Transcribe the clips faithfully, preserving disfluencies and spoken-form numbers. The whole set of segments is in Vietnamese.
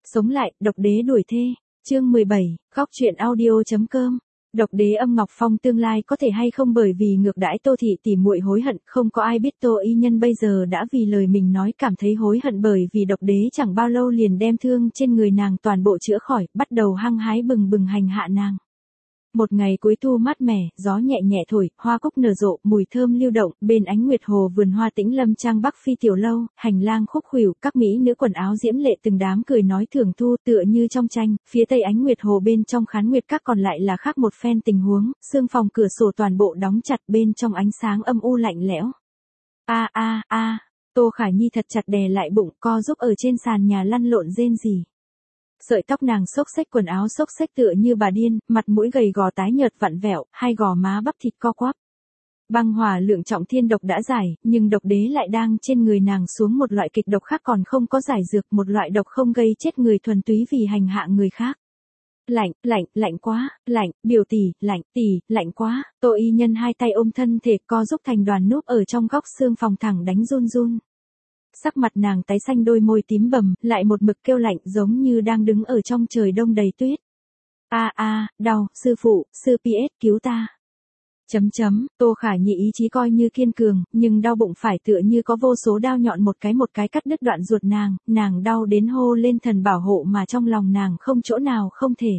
Sống lại, độc đế đuổi thê. Chương mười bảy, góc truyện audio.com. Độc đế Âm Ngọc Phong tương lai có thể hay không bởi vì ngược đãi Tô thị tỉ muội hối hận, không có ai biết Tô y nhân bây giờ đã vì lời mình nói cảm thấy hối hận bởi vì độc đế chẳng bao lâu liền đem thương trên người nàng toàn bộ chữa khỏi, bắt đầu hăng hái bừng bừng hành hạ nàng. Một ngày cuối thu mát mẻ, gió nhẹ nhẹ thổi, hoa cúc nở rộ, mùi thơm lưu động, bên ánh nguyệt hồ vườn hoa tĩnh lâm trang Bắc Phi tiểu lâu, hành lang khúc khuỷu, các mỹ nữ quần áo diễm lệ từng đám cười nói thưởng thu tựa như trong tranh, phía tây ánh nguyệt hồ bên trong khán nguyệt các còn lại là khác một phen tình huống, sương phòng cửa sổ toàn bộ đóng chặt bên trong ánh sáng âm u lạnh lẽo. A a a, Tô Khả Nhi thật chặt đè lại bụng, co giúp ở trên sàn nhà lăn lộn rên rỉ. Sợi tóc nàng xốc xếch quần áo xốc xếch tựa như bà điên, mặt mũi gầy gò tái nhợt vặn vẹo, hai gò má bắp thịt co quắp. Băng hỏa lượng trọng thiên độc đã giải, nhưng độc đế lại đang trên người nàng xuống một loại kịch độc khác còn không có giải dược, một loại độc không gây chết người thuần túy vì hành hạ người khác. Lạnh, lạnh, lạnh quá, lạnh, biểu tỷ, lạnh, tỷ, lạnh quá, Tô y nhân hai tay ôm thân thể co giúp thành đoàn núp ở trong góc xương phòng thẳng đánh run run. Sắc mặt nàng tái xanh đôi môi tím bầm, lại một mực kêu lạnh giống như đang đứng ở trong trời đông đầy tuyết. A a, đau, sư phụ, sư pê ét cứu ta. Chấm chấm, Tô Khả Nhi ý chí coi như kiên cường, nhưng đau bụng phải tựa như có vô số đao nhọn một cái một cái cắt đứt đoạn ruột nàng, nàng đau đến hô lên thần bảo hộ mà trong lòng nàng không chỗ nào không thể.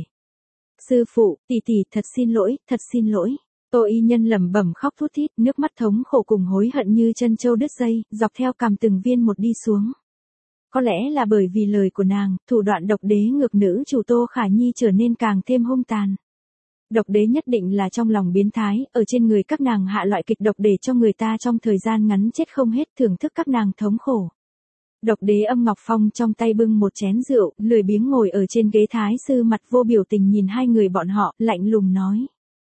Sư phụ, tỷ tỷ, thật xin lỗi, thật xin lỗi. Tô y nhân lẩm bẩm khóc thút thít, nước mắt thống khổ cùng hối hận như chân trâu đứt dây, dọc theo cằm từng viên một đi xuống. Có lẽ là bởi vì lời của nàng, thủ đoạn độc đế ngược nữ chủ Tô Khả Nhi trở nên càng thêm hung tàn. Độc đế nhất định là trong lòng biến thái, ở trên người các nàng hạ loại kịch độc để cho người ta trong thời gian ngắn chết không hết, thưởng thức các nàng thống khổ. Độc đế Âm Ngọc Phong trong tay bưng một chén rượu, lười biếng ngồi ở trên ghế thái sư mặt vô biểu tình nhìn hai người bọn họ, lạnh lùng nói.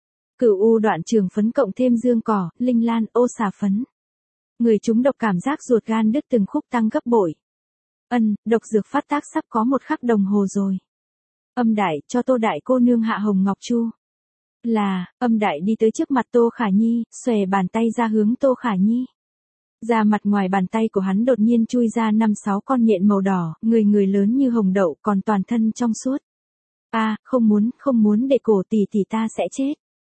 Cửu u đoạn trường phấn cộng thêm dương cỏ, linh lan, ô xà phấn. Người chúng độc cảm giác ruột gan đứt từng khúc tăng gấp bội. Ân, độc dược phát tác sắp có một khắc đồng hồ rồi. Âm đại, cho Tô đại cô nương hạ hồng ngọc chu. Là, âm đại đi tới trước mặt Tô Khả Nhi, xòe bàn tay ra hướng Tô Khả Nhi. Ra mặt ngoài bàn tay của hắn đột nhiên chui ra năm sáu con nhện màu đỏ, người người lớn như hồng đậu còn toàn thân trong suốt. A, à, không muốn, không muốn để cổ tỷ tỷ ta sẽ chết.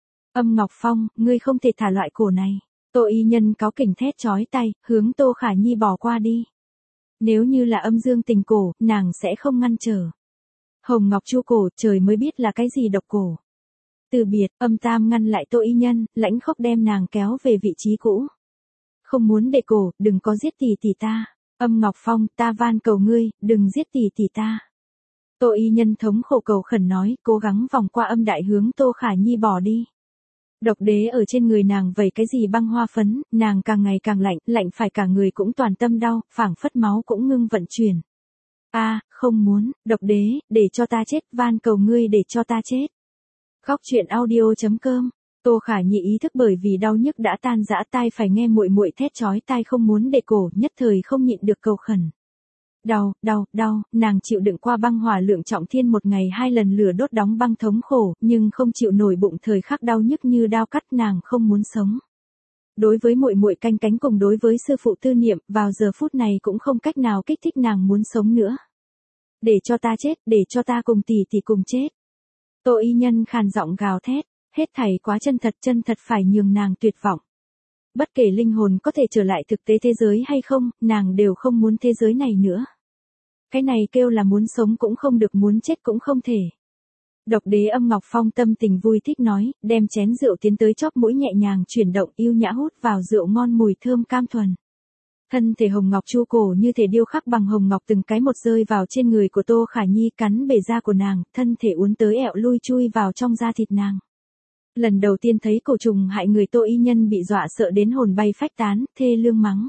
Âm Ngọc Phong, ngươi không thể thả loại cổ này. Tô y nhân cáu kỉnh thét chói tay, hướng Tô Khả Nhi bỏ qua đi. Nếu như là âm dương tình cổ, nàng sẽ không ngăn trở. Hồng Ngọc Chu cổ, trời mới biết là cái gì độc cổ. Từ biệt, Âm Tam ngăn lại Tô y nhân, lãnh khốc đem nàng kéo về vị trí cũ. Không muốn để cổ, đừng có giết tỷ tỷ ta. Âm Ngọc Phong, ta van cầu ngươi, đừng giết tỷ tỷ ta. Tô y nhân thống khổ cầu khẩn nói, cố gắng vòng qua âm đại hướng Tô Khả Nhi bỏ đi. Độc đế ở trên người nàng vẩy cái gì băng hoa phấn, nàng càng ngày càng lạnh, lạnh phải cả người cũng toàn tâm đau, phảng phất máu cũng ngưng vận chuyển. A, à, không muốn, độc đế, để cho ta chết, van cầu ngươi để cho ta chết. Góc truyện audio.com. Tô Khả Nhi ý thức bởi vì đau nhức đã tan rã tai phải nghe muội muội thét chói tai không muốn để cổ, nhất thời không nhịn được cầu khẩn. Đau, đau, đau, nàng chịu đựng qua băng hỏa lượng trọng thiên một ngày hai lần lửa đốt đóng băng thống khổ, nhưng không chịu nổi bụng thời khắc đau nhức như đao cắt nàng không muốn sống. Đối với muội muội canh cánh cùng đối với sư phụ tư niệm, vào giờ phút này cũng không cách nào kích thích nàng muốn sống nữa. Để cho ta chết, để cho ta cùng tỷ tỷ cùng chết. Tô y nhân khàn giọng gào thét, hết thảy quá chân thật chân thật phải nhường nàng tuyệt vọng. Bất kể linh hồn có thể trở lại thực tế thế giới hay không, nàng đều không muốn thế giới này nữa. Cái này kêu là muốn sống cũng không được muốn chết cũng không thể. Độc đế Âm Ngọc Phong tâm tình vui thích nói, đem chén rượu tiến tới chóp mũi nhẹ nhàng chuyển động yêu nhã hút vào rượu ngon mùi thơm cam thuần. Thân thể hồng ngọc chu cổ như thể điêu khắc bằng hồng ngọc từng cái một rơi vào trên người của Tô Khả Nhi cắn bề da của nàng, thân thể uốn tới ẹo lui chui vào trong da thịt nàng. Lần đầu tiên thấy cổ trùng hại người Tô y nhân bị dọa sợ đến hồn bay phách tán, thê lương mắng.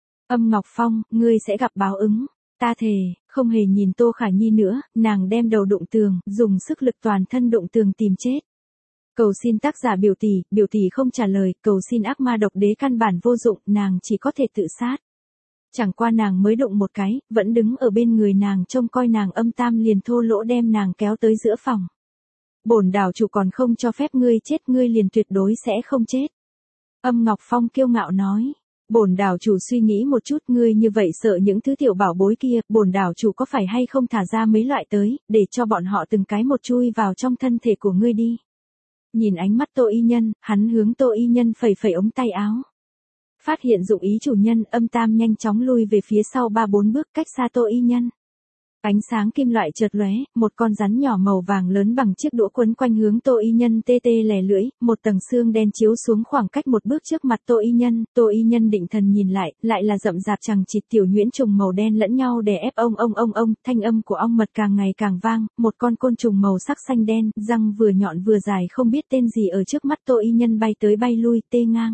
Âm Ngọc Phong, ngươi sẽ gặp báo ứng. Ta thề, không hề nhìn Tô Khả Nhi nữa, nàng đem đầu đụng tường, dùng sức lực toàn thân đụng tường tìm chết. Cầu xin tác giả biểu tỷ, biểu tỷ không trả lời, cầu xin ác ma độc đế căn bản vô dụng, nàng chỉ có thể tự sát. Chẳng qua nàng mới đụng một cái, vẫn đứng ở bên người nàng trông coi nàng Âm Tam liền thô lỗ đem nàng kéo tới giữa phòng. Bổn đảo chủ còn không cho phép ngươi chết, ngươi liền tuyệt đối sẽ không chết. Âm Ngọc Phong kiêu ngạo nói. Bổn đảo chủ suy nghĩ một chút, ngươi như vậy sợ những thứ tiểu bảo bối kia, bổn đảo chủ có phải hay không thả ra mấy loại tới, để cho bọn họ từng cái một chui vào trong thân thể của ngươi đi. Nhìn ánh mắt Tô Y Nhân, hắn hướng Tô Y Nhân phẩy phẩy ống tay áo. Phát hiện dụng ý chủ nhân, Âm Tam nhanh chóng lui về phía sau ba bốn bước cách xa Tô Y Nhân. Ánh sáng kim loại chợt lóe, một con rắn nhỏ màu vàng lớn bằng chiếc đũa quấn quanh hướng Tô Y Nhân tê tê lè lưỡi, một tầng xương đen chiếu xuống khoảng cách một bước trước mặt Tô Y Nhân, Tô Y Nhân định thần nhìn lại, lại là rậm rạp chằng chịt tiểu nhuyễn trùng màu đen lẫn nhau đè ép, ông ông ông ông, thanh âm của ong mật càng ngày càng vang, một con côn trùng màu sắc xanh đen, răng vừa nhọn vừa dài không biết tên gì ở trước mắt Tô Y Nhân bay tới bay lui, tê ngang.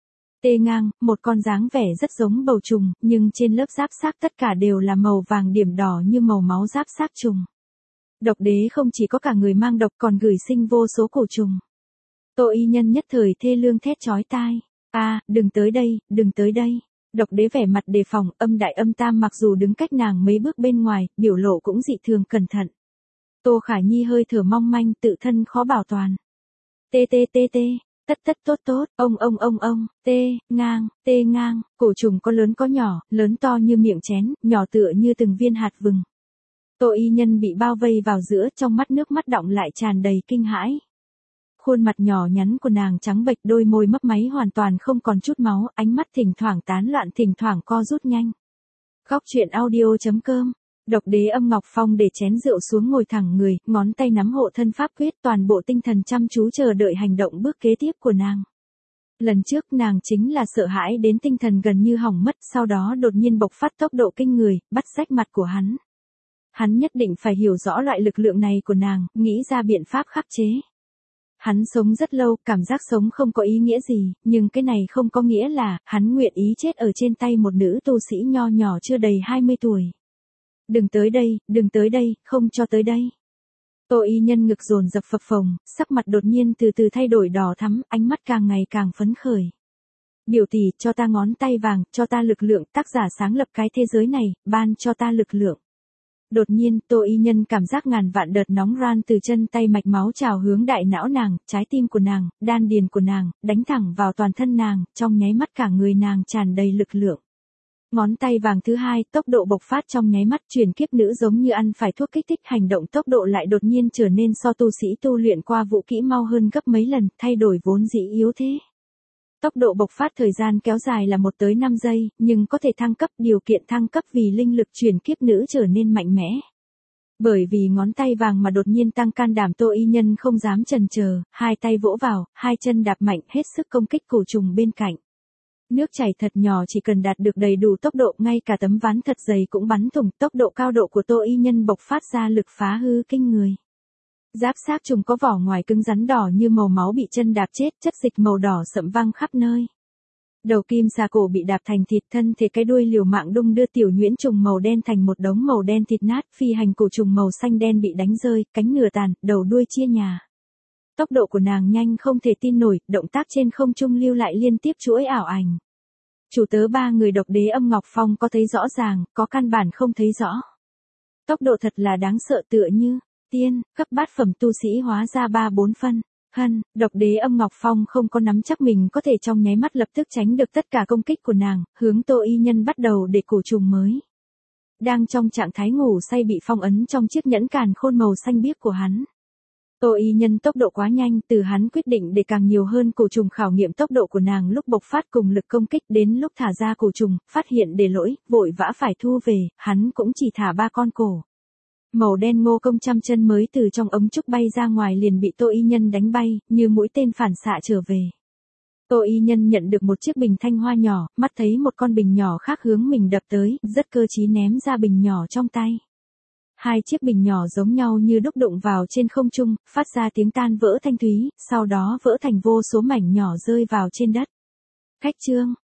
Tê ngang, một con dáng vẻ rất giống bầu trùng, nhưng trên lớp giáp xác tất cả đều là màu vàng điểm đỏ như màu máu giáp xác trùng. Độc đế không chỉ có cả người mang độc còn gửi sinh vô số cổ trùng. Tô Y Nhân nhất thời thê lương thét chói tai. A, đừng tới đây, đừng tới đây. Độc đế vẻ mặt đề phòng, Âm Đại Âm Tam mặc dù đứng cách nàng mấy bước bên ngoài, biểu lộ cũng dị thường cẩn thận. Tô Khả Nhi hơi thở mong manh, tự thân khó bảo toàn. Tê tê tê tê. Tất tất tốt tốt, ông ông ông ông, tê, ngang, tê ngang, cổ trùng có lớn có nhỏ, lớn to như miệng chén, nhỏ tựa như từng viên hạt vừng. Tô Y Nhân bị bao vây vào giữa, trong mắt nước mắt đọng lại tràn đầy kinh hãi. Khuôn mặt nhỏ nhắn của nàng trắng bệch, đôi môi mấp máy hoàn toàn không còn chút máu, ánh mắt thỉnh thoảng tán loạn, thỉnh thoảng co rút nhanh. Góc truyện audio chấm com. Độc đế Âm Ngọc Phong để chén rượu xuống ngồi thẳng người, ngón tay nắm hộ thân pháp quyết, toàn bộ tinh thần chăm chú chờ đợi hành động bước kế tiếp của nàng. Lần trước nàng chính là sợ hãi đến tinh thần gần như hỏng mất, sau đó đột nhiên bộc phát tốc độ kinh người, bắt rách mặt của hắn. Hắn nhất định phải hiểu rõ loại lực lượng này của nàng, nghĩ ra biện pháp khắc chế. Hắn sống rất lâu, cảm giác sống không có ý nghĩa gì, nhưng cái này không có nghĩa là, hắn nguyện ý chết ở trên tay một nữ tu sĩ nho nhỏ chưa đầy hai mươi tuổi. Đừng tới đây, đừng tới đây, không cho tới đây. Tô Y Nhân ngực dồn dập phập phồng, sắc mặt đột nhiên từ từ thay đổi đỏ thắm, ánh mắt càng ngày càng phấn khởi. Biểu tỷ, cho ta ngón tay vàng, cho ta lực lượng, tác giả sáng lập cái thế giới này, ban cho ta lực lượng. Đột nhiên, Tô Y Nhân cảm giác ngàn vạn đợt nóng ran từ chân tay mạch máu trào hướng đại não nàng, trái tim của nàng, đan điền của nàng, đánh thẳng vào toàn thân nàng, trong nháy mắt cả người nàng tràn đầy lực lượng. Ngón tay vàng thứ hai, tốc độ bộc phát trong nháy mắt, truyền kiếp nữ giống như ăn phải thuốc kích thích, hành động tốc độ lại đột nhiên trở nên so tu sĩ tu luyện qua vũ kỹ mau hơn gấp mấy lần, thay đổi vốn dĩ yếu thế. Tốc độ bộc phát thời gian kéo dài là một tới năm giây, nhưng có thể thăng cấp, điều kiện thăng cấp vì linh lực truyền kiếp nữ trở nên mạnh mẽ. Bởi vì ngón tay vàng mà đột nhiên tăng can đảm, Tô Y Nhân không dám chần chờ, hai tay vỗ vào, hai chân đạp mạnh, hết sức công kích cổ trùng bên cạnh. Nước chảy thật nhỏ, chỉ cần đạt được đầy đủ tốc độ, ngay cả tấm ván thật dày cũng bắn thủng, tốc độ cao độ của Tô Y Nhân bộc phát ra lực phá hư kinh người. Giáp xác trùng có vỏ ngoài cứng rắn đỏ như màu máu bị chân đạp chết, chất dịch màu đỏ sậm văng khắp nơi. Đầu kim xà cổ bị đạp thành thịt, thân thể cái đuôi liều mạng đung đưa, tiểu nhuyễn trùng màu đen thành một đống màu đen thịt nát, phi hành cổ trùng màu xanh đen bị đánh rơi, cánh nửa tàn, đầu đuôi chia nhà. Tốc độ của nàng nhanh không thể tin nổi, động tác trên không trung lưu lại liên tiếp chuỗi ảo ảnh. Chủ tớ ba người độc đế Âm Ngọc Phong có thấy rõ ràng, có căn bản không thấy rõ. Tốc độ thật là đáng sợ, tựa như tiên, cấp bát phẩm tu sĩ hóa ra ba bốn phân. Hân, độc đế Âm Ngọc Phong không có nắm chắc mình có thể trong nháy mắt lập tức tránh được tất cả công kích của nàng, hướng Tô Y Nhân bắt đầu để cổ trùng mới. Đang trong trạng thái ngủ say bị phong ấn trong chiếc nhẫn càn khôn màu xanh biếc của hắn. Tô Y Nhân tốc độ quá nhanh, từ hắn quyết định để càng nhiều hơn cổ trùng khảo nghiệm tốc độ của nàng lúc bộc phát cùng lực công kích, đến lúc thả ra cổ trùng, phát hiện để lỗi, vội vã phải thu về, hắn cũng chỉ thả ba con cổ. Màu đen ngô công trăm chân mới từ trong ống trúc bay ra ngoài liền bị Tô Y Nhân đánh bay, như mũi tên phản xạ trở về. Tô Y Nhân nhận được một chiếc bình thanh hoa nhỏ, mắt thấy một con bình nhỏ khác hướng mình đập tới, rất cơ trí ném ra bình nhỏ trong tay. Hai chiếc bình nhỏ giống nhau như đúc đụng vào trên không trung, phát ra tiếng tan vỡ thanh thúy, sau đó vỡ thành vô số mảnh nhỏ rơi vào trên đất. Khách trương,